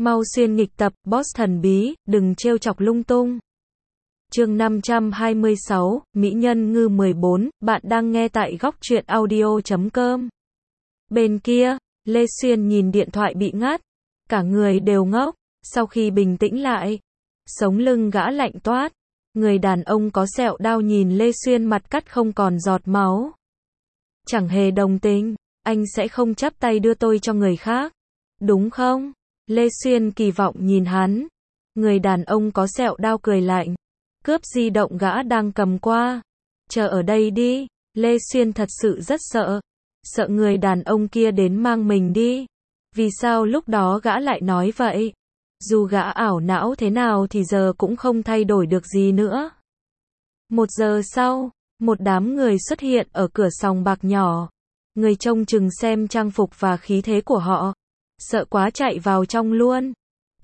Mau xuyên nghịch tập, boss thần bí, đừng trêu chọc lung tung. Chương 526, Mỹ Nhân Ngư 14, bạn đang nghe tại góc truyện audio.com. Bên kia, Lê Xuyên nhìn điện thoại bị ngắt, cả người đều ngốc, sau khi bình tĩnh lại, sống lưng gã lạnh toát, người đàn ông có sẹo đao nhìn Lê Xuyên mặt cắt không còn giọt máu. Chẳng hề đồng tình, anh sẽ không chắp tay đưa tôi cho người khác, đúng không? Lê Xuyên kỳ vọng nhìn hắn. Người đàn ông có sẹo đao cười lạnh. Cướp di động gã đang cầm qua. Chờ ở đây đi. Lê Xuyên thật sự rất sợ. Sợ người đàn ông kia đến mang mình đi. Vì sao lúc đó gã lại nói vậy? Dù gã ảo não thế nào thì giờ cũng không thay đổi được gì nữa. 1 giờ sau, một đám người xuất hiện ở cửa sòng bạc nhỏ. Người trông chừng xem trang phục và khí thế của họ. Sợ quá chạy vào trong luôn.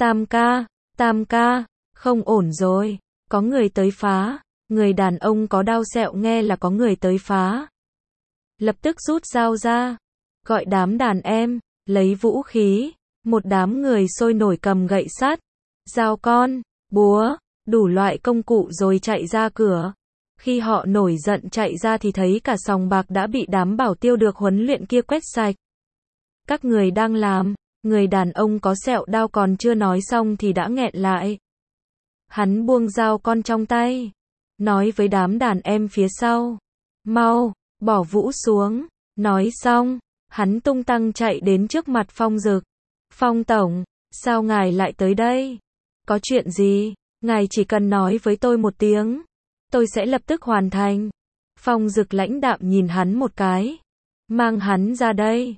Tam ca, không ổn rồi, có người tới phá. Người đàn ông có đao sẹo nghe là có người tới phá, lập tức rút dao ra, gọi đám đàn em, lấy vũ khí. Một đám người sôi nổi cầm gậy sắt, dao con, búa, đủ loại công cụ rồi chạy ra cửa. Khi họ nổi giận chạy ra thì thấy cả sòng bạc đã bị đám bảo tiêu được huấn luyện kia quét sạch. Các người đang làm. Người đàn ông có sẹo đao còn chưa nói xong thì đã nghẹn lại. Hắn buông dao con trong tay, nói với đám đàn em phía sau, mau, bỏ vũ xuống. Nói xong, hắn tung tăng chạy đến trước mặt Phong Dực. Phong tổng, sao ngài lại tới đây? Có chuyện gì? Ngài chỉ cần nói với tôi một tiếng, tôi sẽ lập tức hoàn thành. Phong Dực lãnh đạm nhìn hắn một cái. Mang hắn ra đây.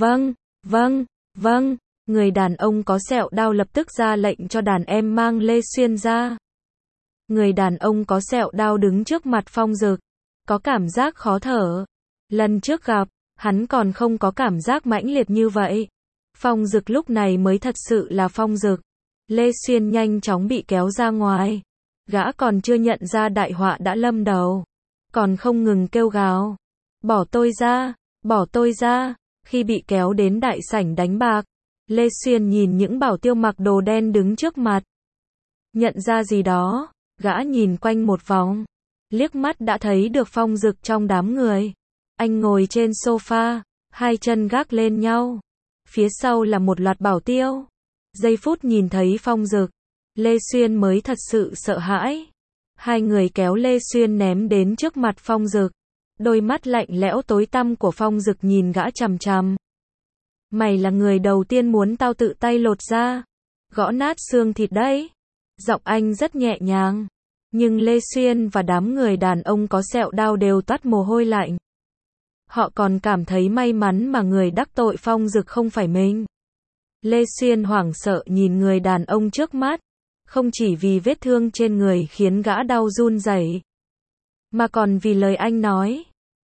Vâng. Người đàn ông có sẹo đao lập tức ra lệnh cho đàn em mang Lê Xuyên ra. Người đàn ông có sẹo đao đứng trước mặt Phong Dực, có cảm giác khó thở. Lần trước gặp, hắn còn không có cảm giác mãnh liệt như vậy. Phong Dực lúc này mới thật sự là Phong Dực. Lê Xuyên nhanh chóng bị kéo ra ngoài. Gã còn chưa nhận ra đại họa đã lâm đầu, còn không ngừng kêu gào. Bỏ tôi ra. Khi bị kéo đến đại sảnh đánh bạc, Lê Xuyên nhìn những bảo tiêu mặc đồ đen đứng trước mặt. Nhận ra gì đó, gã nhìn quanh một vòng, liếc mắt đã thấy được Phong Dực trong đám người. Anh ngồi trên sofa, hai chân gác lên nhau. Phía sau là một loạt bảo tiêu. Giây phút nhìn thấy Phong Dực, Lê Xuyên mới thật sự sợ hãi. Hai người kéo Lê Xuyên ném đến trước mặt Phong Dực. Đôi mắt lạnh lẽo tối tăm của Phong Dực nhìn gã chằm chằm. Mày là người đầu tiên muốn tao tự tay lột ra, gõ nát xương thịt đấy. Giọng anh rất nhẹ nhàng, nhưng Lê Xuyên và đám người đàn ông có sẹo đao đều toát mồ hôi lạnh. Họ còn cảm thấy may mắn mà người đắc tội Phong Dực không phải mình. Lê Xuyên hoảng sợ nhìn người đàn ông trước mắt, không chỉ vì vết thương trên người khiến gã đau run rẩy, mà còn vì lời anh nói.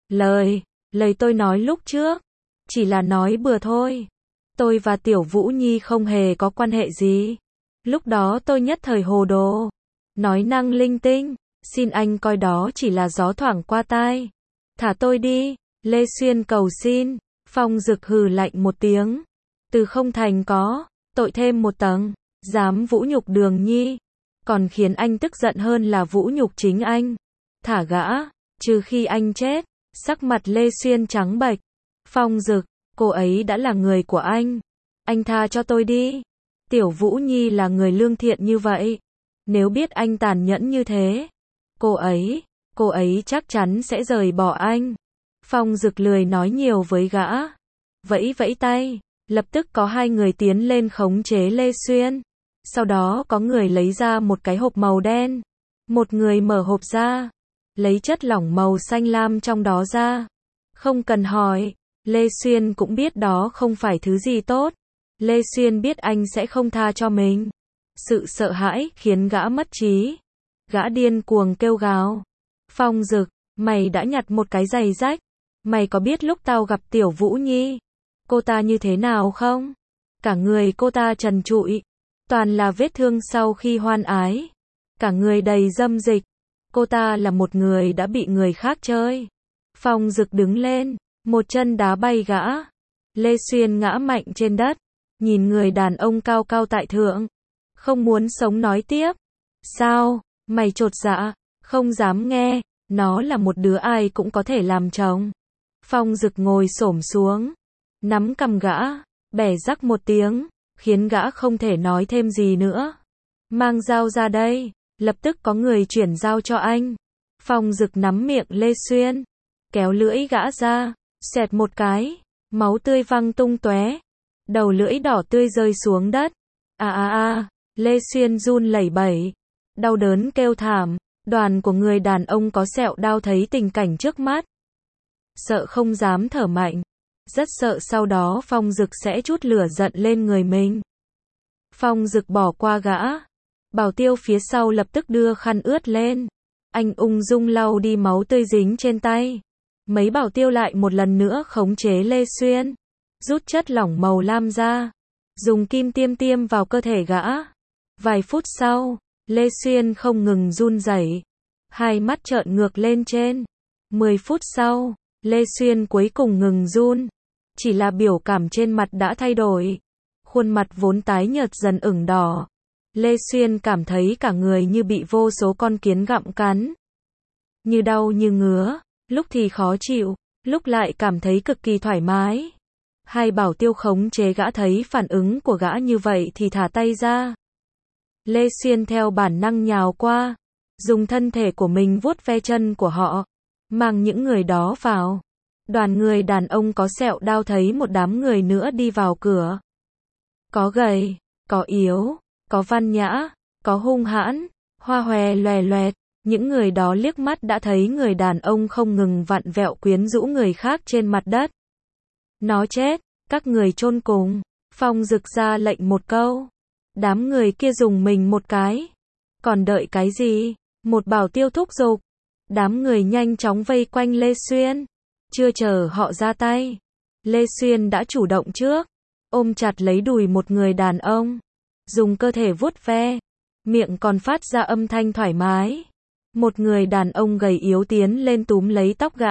Lời tôi nói lúc trước, chỉ là nói bừa thôi. Tôi và Tiểu Vũ Nhi không hề có quan hệ gì. Lúc đó tôi nhất thời hồ đồ, nói năng linh tinh, xin anh coi đó chỉ là gió thoảng qua tai. Thả tôi đi, Lê Xuyên cầu xin. Phong Dực hừ lạnh một tiếng. Từ không thành có, tội thêm một tầng, dám vũ nhục Đường Nhi. Còn khiến anh tức giận hơn là vũ nhục chính anh. Thả gã, trừ khi anh chết. Sắc mặt Lê Xuyên trắng bệch. Phong Dực, cô ấy đã là người của anh tha cho tôi đi. Tiểu Vũ Nhi là người lương thiện như vậy, nếu biết anh tàn nhẫn như thế, cô ấy chắc chắn sẽ rời bỏ anh. Phong Dực lười nói nhiều với gã, vẫy tay, lập tức có hai người tiến lên khống chế Lê Xuyên. Sau đó có người lấy ra một cái hộp màu đen, một người mở hộp ra, lấy chất lỏng màu xanh lam trong đó ra. Không cần hỏi, Lê Xuyên cũng biết đó không phải thứ gì tốt. Lê Xuyên biết anh sẽ không tha cho mình. Sự sợ hãi khiến gã mất trí. Gã điên cuồng kêu gào. Phong Dực, mày đã nhặt một cái giày rách. Mày có biết lúc tao gặp Tiểu Vũ Nhi, cô ta như thế nào không? Cả người cô ta trần trụi, toàn là vết thương sau khi hoan ái. Cả người đầy dâm dịch. Cô ta là một người đã bị người khác chơi. Phong Dực đứng lên, một chân đá bay gã. Lê Xuyên ngã mạnh trên đất. nhìn người đàn ông cao cao tại thượng. Không muốn sống nói tiếp. Sao? Mày chột dạ, không dám nghe, nó là một đứa ai cũng có thể làm chồng. Phong Dực ngồi xổm xuống, nắm cằm gã, bẻ rắc một tiếng, khiến gã không thể nói thêm gì nữa. Mang dao ra đây, lập tức có người chuyển dao cho anh. Phong Dực nắm miệng Lê Xuyên, kéo lưỡi gã ra, xẹt một cái, máu tươi văng tung tóe, đầu lưỡi đỏ tươi rơi xuống đất. Lê Xuyên run lẩy bẩy, đau đớn kêu thảm. Đoàn của người đàn ông có sẹo đao thấy tình cảnh trước mắt, sợ không dám thở mạnh, rất sợ sau đó Phong Dực sẽ trút lửa giận lên người mình. Phong Dực bỏ qua gã, Bảo Tiêu phía sau lập tức đưa khăn ướt lên, anh ung dung lau đi máu tươi dính trên tay. Mấy Bảo Tiêu lại một lần nữa khống chế Lê Xuyên, rút chất lỏng màu lam ra, dùng kim tiêm tiêm vào cơ thể gã. Vài phút sau, Lê Xuyên không ngừng run rẩy, hai mắt trợn ngược lên trên. 10 phút sau, Lê Xuyên cuối cùng ngừng run, chỉ là biểu cảm trên mặt đã thay đổi. Khuôn mặt vốn tái nhợt dần ửng đỏ. Lê Xuyên cảm thấy cả người như bị vô số con kiến gặm cắn. Như đau như ngứa, lúc thì khó chịu, lúc lại cảm thấy cực kỳ thoải mái. Hai Bảo Tiêu khống chế gã thấy phản ứng của gã như vậy thì thả tay ra. Lê Xuyên theo bản năng nhào qua, dùng thân thể của mình vuốt ve chân của họ, mang những người đó vào. Đoàn người đàn ông có sẹo đao thấy một đám người nữa đi vào cửa. Có gầy, có yếu, có văn nhã, có hung hãn, hoa hòe loè loẹt. Những người đó liếc mắt đã thấy người đàn ông không ngừng vặn vẹo quyến rũ người khác trên mặt đất. Nó chết, các người chôn cùng. Phong Dực ra lệnh một câu. Đám người kia dùng mình một cái. Còn đợi cái gì? Một Bảo Tiêu thúc giục. Đám người nhanh chóng vây quanh Lê Xuyên. Chưa chờ họ ra tay, Lê Xuyên đã chủ động trước, ôm chặt lấy đùi một người đàn ông, dùng cơ thể vuốt ve, miệng còn phát ra âm thanh thoải mái. Một người đàn ông gầy yếu tiến lên túm lấy tóc gã,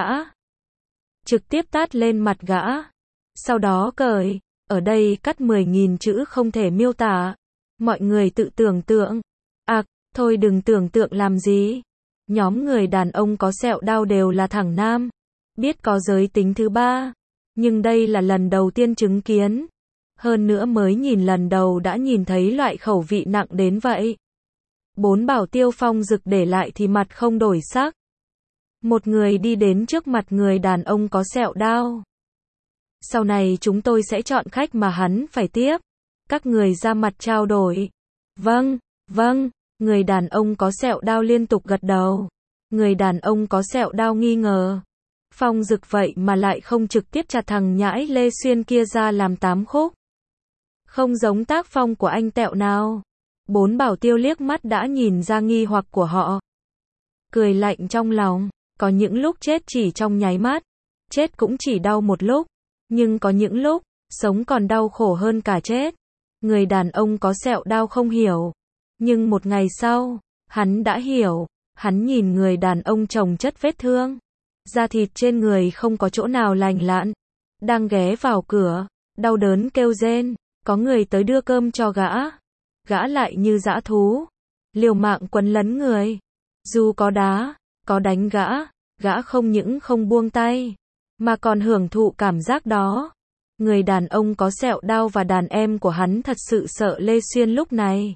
trực tiếp tát lên mặt gã, sau đó cởi, ở đây cắt 10.000 chữ không thể miêu tả. Mọi người tự tưởng tượng. Thôi đừng tưởng tượng làm gì. Nhóm người đàn ông có sẹo đao đều là thẳng nam, biết có giới tính thứ ba, nhưng đây là lần đầu tiên chứng kiến. Hơn nữa mới nhìn lần đầu đã nhìn thấy loại khẩu vị nặng đến vậy. 4 Bảo Tiêu Phong Dực để lại thì mặt không đổi sắc. Một người đi đến trước mặt người đàn ông có sẹo đao. Sau này chúng tôi sẽ chọn khách mà hắn phải tiếp. Các người ra mặt trao đổi. Vâng, vâng, người đàn ông có sẹo đao liên tục gật đầu. Người đàn ông có sẹo đao nghi ngờ. Phong Dực vậy mà lại không trực tiếp chặt thằng nhãi Lê Xuyên kia ra làm 8 khúc. Không giống tác phong của anh tẹo nào. 4 Bảo Tiêu liếc mắt đã nhìn ra nghi hoặc của họ. Cười lạnh trong lòng, có những lúc chết chỉ trong nháy mắt, chết cũng chỉ đau một lúc, nhưng có những lúc, sống còn đau khổ hơn cả chết. Người đàn ông có sẹo đao không hiểu, nhưng một ngày sau, hắn đã hiểu. Hắn nhìn người đàn ông chồng chất vết thương, da thịt trên người không có chỗ nào lành lặn, đang ghé vào cửa, đau đớn kêu rên. Có người tới đưa cơm cho gã. Gã lại như dã thú, liều mạng quấn lấn người. Dù có đá, có đánh gã, gã không những không buông tay, mà còn hưởng thụ cảm giác đó. Người đàn ông có sẹo đao và đàn em của hắn thật sự sợ Lê Xuyên lúc này.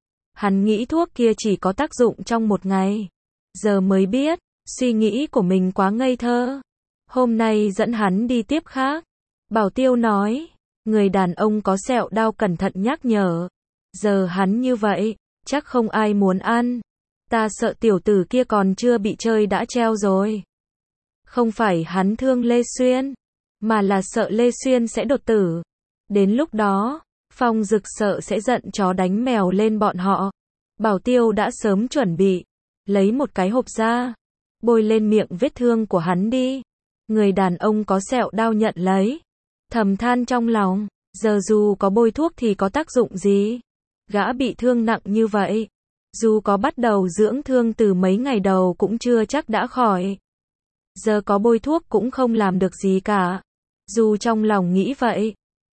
Hắn nghĩ thuốc kia chỉ có tác dụng trong một ngày. Giờ mới biết, suy nghĩ của mình quá ngây thơ. Hôm nay dẫn hắn đi tiếp khác. Bảo Tiêu nói. Người đàn ông có sẹo đao cẩn thận nhắc nhở. Giờ hắn như vậy, chắc không ai muốn ăn. Ta sợ tiểu tử kia còn chưa bị chơi đã treo rồi. Không phải hắn thương Lê Xuyên, mà là sợ Lê Xuyên sẽ đột tử. Đến lúc đó, Phong Dực sợ sẽ giận chó đánh mèo lên bọn họ. Bảo Tiêu đã sớm chuẩn bị, lấy một cái hộp ra, bôi lên miệng vết thương của hắn đi. Người đàn ông có sẹo đao nhận lấy, thầm than trong lòng, giờ dù có bôi thuốc thì có tác dụng gì? Gã bị thương nặng như vậy, dù có bắt đầu dưỡng thương từ mấy ngày đầu cũng chưa chắc đã khỏi. Giờ có bôi thuốc cũng không làm được gì cả. Dù trong lòng nghĩ vậy,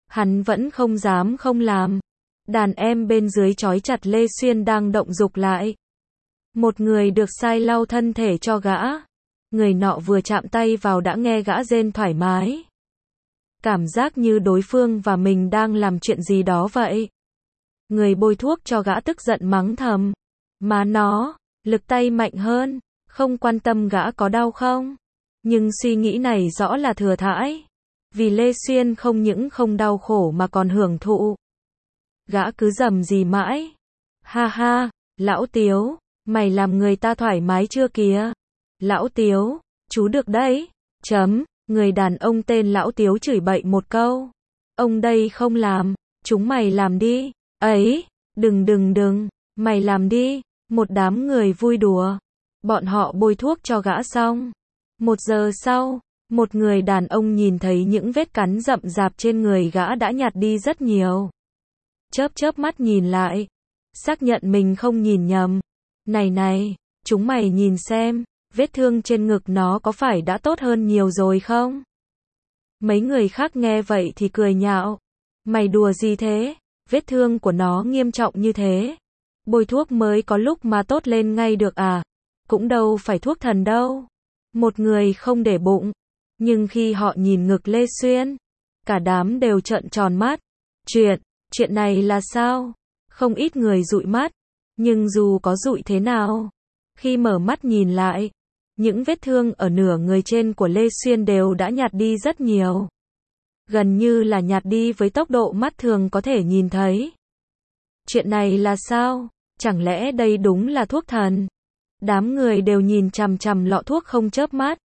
Hắn vẫn không dám không làm. Đàn em bên dưới trói chặt Lê Xuyên đang động dục lại. Một người được sai lau thân thể cho gã. Người nọ vừa chạm tay vào đã nghe gã rên thoải mái. Cảm giác như đối phương và mình đang làm chuyện gì đó vậy. Người bôi thuốc cho gã tức giận mắng thầm. Má nó, lực tay mạnh hơn, không quan tâm gã có đau không. Nhưng suy nghĩ này rõ là thừa thãi. Vì Lê Xuyên không những không đau khổ mà còn hưởng thụ. Gã cứ rầm rì mãi. Ha ha, lão Tiếu, mày làm người ta thoải mái chưa kìa. Lão Tiếu, chú được đấy. Người đàn ông tên Lão Tiếu chửi bậy một câu. Ông đây không làm, chúng mày làm đi. Ấy, đừng, mày làm đi. Một đám người vui đùa. Bọn họ bôi thuốc cho gã xong. 1 giờ sau, một người đàn ông nhìn thấy những vết cắn rậm rạp trên người gã đã nhạt đi rất nhiều. Chớp mắt nhìn lại. Xác nhận mình không nhìn nhầm. Này, chúng mày nhìn xem, vết thương trên ngực nó có phải đã tốt hơn nhiều rồi không? Mấy người khác nghe vậy thì cười nhạo. Mày đùa gì thế? Vết thương của nó nghiêm trọng như thế. Bôi thuốc mới có lúc mà tốt lên ngay được à? Cũng đâu phải thuốc thần đâu. Một người không để bụng. Nhưng khi họ nhìn ngực Lê Xuyên, cả đám đều trợn tròn mắt. Chuyện này là sao? Không ít người dụi mắt. Nhưng dù có dụi thế nào, khi mở mắt nhìn lại, những vết thương ở nửa người trên của Lê Xuyên đều đã nhạt đi rất nhiều. Gần như là nhạt đi với tốc độ mắt thường có thể nhìn thấy. Chuyện này là sao? Chẳng lẽ đây đúng là thuốc thần? Đám người đều nhìn chằm chằm lọ thuốc không chớp mắt.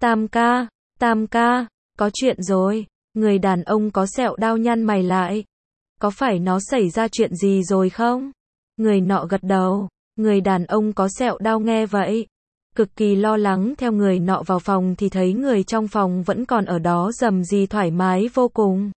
Tam ca, có chuyện rồi. Người đàn ông có sẹo đau nhăn mày lại. Có phải nó xảy ra chuyện gì rồi không? Người nọ gật đầu. Người đàn ông có sẹo đau nghe vậy, cực kỳ lo lắng theo người nọ vào phòng thì thấy người trong phòng vẫn còn ở đó rầm rì thoải mái vô cùng.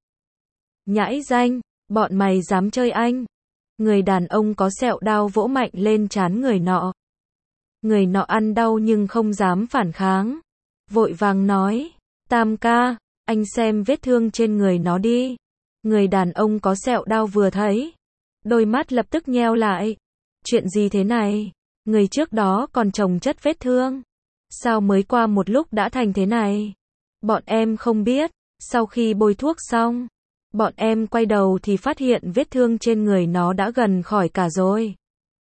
Nhãi danh, bọn mày dám chơi anh. Người đàn ông có sẹo đau vỗ mạnh lên trán người nọ. Người nọ ăn đau nhưng không dám phản kháng. Vội vàng nói, Tam ca, anh xem vết thương trên người nó đi. Người đàn ông có sẹo đau vừa thấy, đôi mắt lập tức nheo lại. Chuyện gì thế này? Người trước đó còn chồng chất vết thương. Sao mới qua một lúc đã thành thế này? Bọn em không biết. Sau khi bôi thuốc xong, bọn em quay đầu thì phát hiện vết thương trên người nó đã gần khỏi cả rồi.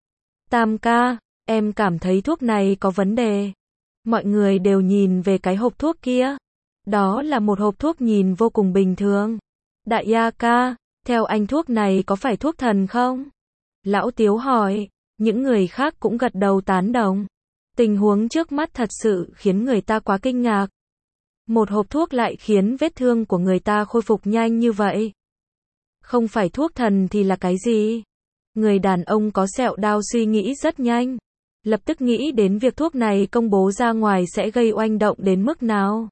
Tam ca, em cảm thấy thuốc này có vấn đề. Mọi người đều nhìn về cái hộp thuốc kia. Đó là một hộp thuốc nhìn vô cùng bình thường. Đại gia ca, theo anh thuốc này có phải thuốc thần không? Lão Tiếu hỏi. Những người khác cũng gật đầu tán đồng. Tình huống trước mắt thật sự khiến người ta quá kinh ngạc. Một hộp thuốc lại khiến vết thương của người ta khôi phục nhanh như vậy. Không phải thuốc thần thì là cái gì? Người đàn ông có sẹo đau suy nghĩ rất nhanh. Lập tức nghĩ đến việc thuốc này công bố ra ngoài sẽ gây oanh động đến mức nào.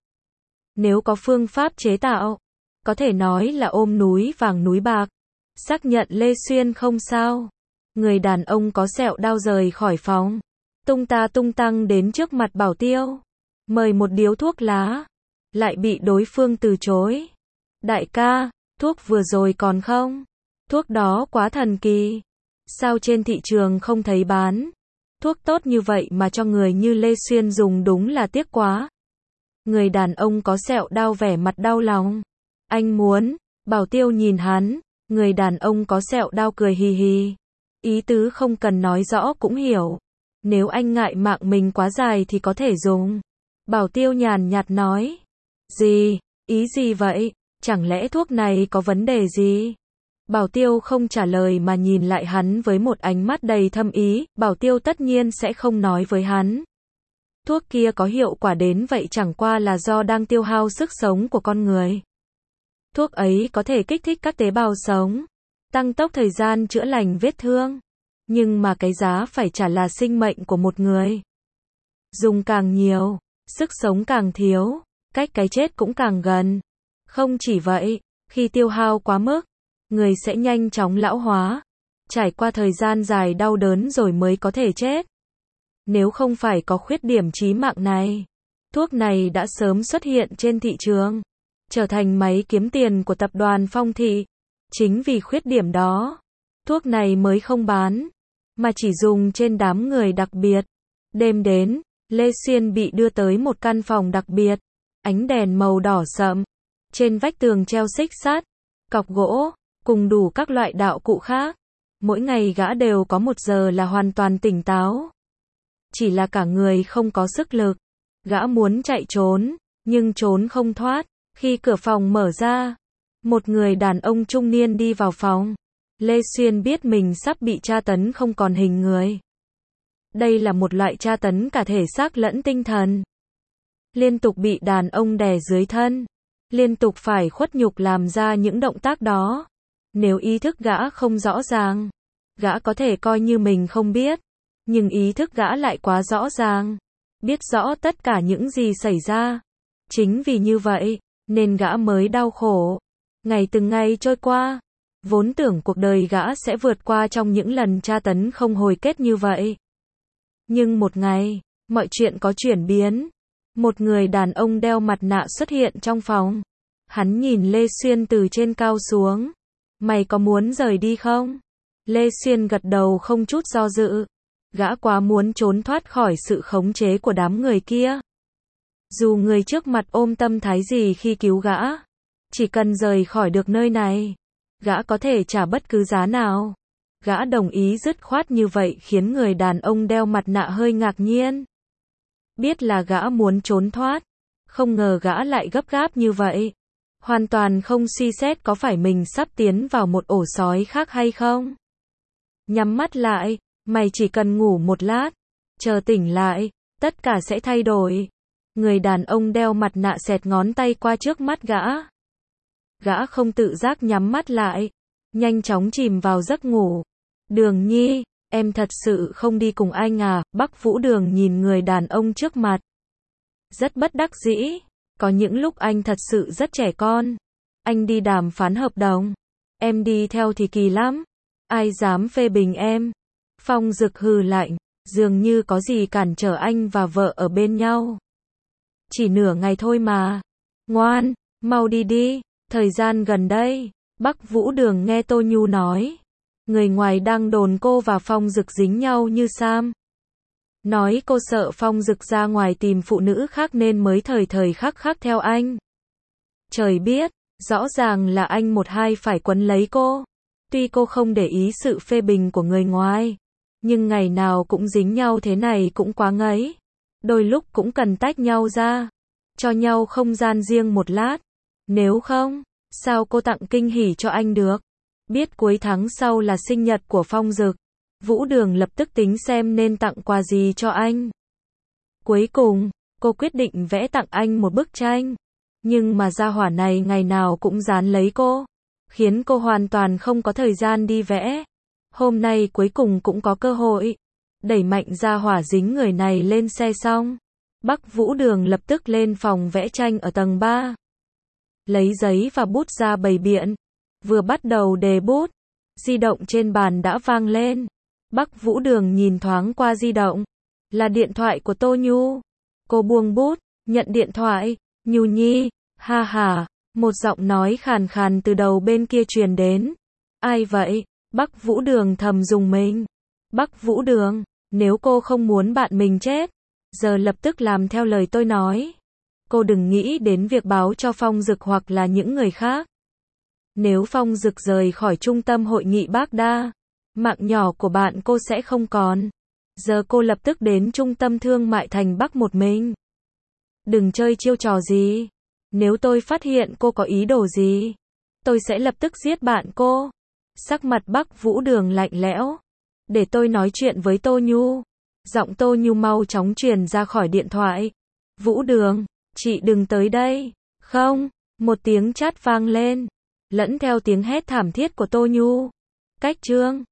Nếu có phương pháp chế tạo, có thể nói là ôm núi vàng núi bạc. Xác nhận Lê Xuyên không sao. Người đàn ông có sẹo đau rời khỏi phòng. Tung tăng đến trước mặt Bảo Tiêu. Mời một điếu thuốc lá. Lại bị đối phương từ chối. Đại ca, thuốc vừa rồi còn không? Thuốc đó quá thần kỳ. Sao trên thị trường không thấy bán? Thuốc tốt như vậy mà cho người như Lê Xuyên dùng đúng là tiếc quá. Người đàn ông có sẹo đau vẻ mặt đau lòng. Anh muốn. Bảo Tiêu nhìn hắn. Người đàn ông có sẹo đau cười hì hì. Ý tứ không cần nói rõ cũng hiểu. Nếu anh ngại mạng mình quá dài thì có thể dùng. Bảo Tiêu nhàn nhạt nói. Gì? Ý gì vậy? Chẳng lẽ thuốc này có vấn đề gì? Bảo Tiêu không trả lời mà nhìn lại hắn với một ánh mắt đầy thâm ý. Bảo Tiêu tất nhiên sẽ không nói với hắn. Thuốc kia có hiệu quả đến vậy chẳng qua là do đang tiêu hao sức sống của con người. Thuốc ấy có thể kích thích các tế bào sống, tăng tốc thời gian chữa lành vết thương. Nhưng mà cái giá phải trả là sinh mệnh của một người. Dùng càng nhiều, sức sống càng thiếu, cách cái chết cũng càng gần. Không chỉ vậy, khi tiêu hao quá mức, người sẽ nhanh chóng lão hóa, trải qua thời gian dài đau đớn rồi mới có thể chết. Nếu không phải có khuyết điểm chí mạng này, thuốc này đã sớm xuất hiện trên thị trường. trở thành máy kiếm tiền của tập đoàn Phong Thị. Chính vì khuyết điểm đó, thuốc này mới không bán, mà chỉ dùng trên đám người đặc biệt. Đêm đến, Lê Xuyên bị đưa tới một căn phòng đặc biệt, ánh đèn màu đỏ sậm, trên vách tường treo xích sắt, cọc gỗ, cùng đủ các loại đạo cụ khác. Mỗi ngày gã đều có 1 giờ là hoàn toàn tỉnh táo. Chỉ là cả người không có sức lực. Gã muốn chạy trốn, nhưng trốn không thoát. Khi cửa phòng mở ra, một người đàn ông trung niên đi vào phòng. Lê Xuyên biết mình sắp bị tra tấn không còn hình người. Đây là một loại tra tấn cả thể xác lẫn tinh thần. Liên tục bị đàn ông đè dưới thân, liên tục phải khuất nhục làm ra những động tác đó. Nếu ý thức gã không rõ ràng, gã có thể coi như mình không biết, nhưng ý thức gã lại quá rõ ràng, biết rõ tất cả những gì xảy ra. Chính vì như vậy, nên gã mới đau khổ. Ngày từng ngày trôi qua, vốn tưởng cuộc đời gã sẽ vượt qua trong những lần tra tấn không hồi kết như vậy. Nhưng một ngày, mọi chuyện có chuyển biến. Một người đàn ông đeo mặt nạ xuất hiện trong phòng. Hắn nhìn Lê Xuyên từ trên cao xuống. Mày có muốn rời đi không? Lê Xuyên gật đầu không chút do dự. Gã quá muốn trốn thoát khỏi sự khống chế của đám người kia. Dù người trước mặt ôm tâm thái gì khi cứu gã, chỉ cần rời khỏi được nơi này, gã có thể trả bất cứ giá nào. Gã đồng ý dứt khoát như vậy khiến người đàn ông đeo mặt nạ hơi ngạc nhiên. Biết là gã muốn trốn thoát, không ngờ gã lại gấp gáp như vậy. Hoàn toàn không suy xét có phải mình sắp tiến vào một ổ sói khác hay không. Nhắm mắt lại, mày chỉ cần ngủ 1 lát, chờ tỉnh lại, tất cả sẽ thay đổi. Người đàn ông đeo mặt nạ xẹt ngón tay qua trước mắt gã. Gã không tự giác nhắm mắt lại, nhanh chóng chìm vào giấc ngủ. Đường Nhi, em thật sự không đi cùng anh à? Bắc Vũ Đường nhìn người đàn ông trước mặt. Rất bất đắc dĩ, có những lúc anh thật sự rất trẻ con. Anh đi đàm phán hợp đồng, em đi theo thì kỳ lắm. Ai dám phê bình em? Phong Dực hừ lạnh, dường như có gì cản trở anh và vợ ở bên nhau. Chỉ nửa ngày thôi mà. Ngoan, mau đi đi. Thời gian gần đây, Bắc Vũ Đường nghe Tô Nhu nói, người ngoài đang đồn cô và Phong Dực dính nhau như Sam. Nói cô sợ Phong Dực ra ngoài tìm phụ nữ khác nên mới thời thời khắc khắc theo anh. Trời biết, rõ ràng là anh một hai phải quấn lấy cô. Tuy cô không để ý sự phê bình của người ngoài, nhưng ngày nào cũng dính nhau thế này cũng quá ngấy. Đôi lúc cũng cần tách nhau ra, cho nhau không gian riêng 1 lát. Nếu không, sao cô tặng kinh hỉ cho anh được? Biết cuối tháng sau là sinh nhật của Phong Dực, Vũ Đường lập tức tính xem nên tặng quà gì cho anh. Cuối cùng, cô quyết định vẽ tặng anh một bức tranh. Nhưng mà gia hỏa này ngày nào cũng dán lấy cô, khiến cô hoàn toàn không có thời gian đi vẽ. Hôm nay cuối cùng cũng có cơ hội. Đẩy mạnh gia hỏa dính người này lên xe xong, Bắc Vũ Đường lập tức lên phòng vẽ tranh ở tầng 3. Lấy giấy và bút ra bày biện. Vừa bắt đầu đề bút, di động trên bàn đã vang lên. Bắc Vũ Đường nhìn thoáng qua di động. Là điện thoại của Tô Nhu. Cô buông bút, nhận điện thoại. Nhu Nhi, ha ha. Một giọng nói khàn khàn từ đầu bên kia truyền đến. Ai vậy? Bắc Vũ Đường thầm dùng mình. Bắc Vũ Đường, nếu cô không muốn bạn mình chết, giờ lập tức làm theo lời tôi nói. Cô đừng nghĩ đến việc báo cho Phong Dực hoặc là những người khác. Nếu Phong Dực rời khỏi trung tâm hội nghị Bác Đa, mạng nhỏ của bạn cô sẽ không còn. Giờ cô lập tức đến trung tâm thương mại thành Bắc một mình. Đừng chơi chiêu trò gì. Nếu tôi phát hiện cô có ý đồ gì, tôi sẽ lập tức giết bạn cô. Sắc mặt Bắc Vũ Đường lạnh lẽo. Để tôi nói chuyện với Tô Nhu. Giọng Tô Nhu mau chóng truyền ra khỏi điện thoại. Vũ Đường, chị đừng tới đây. Không, một tiếng chát vang lên, lẫn theo tiếng hét thảm thiết của Tô Nhu. Cách chương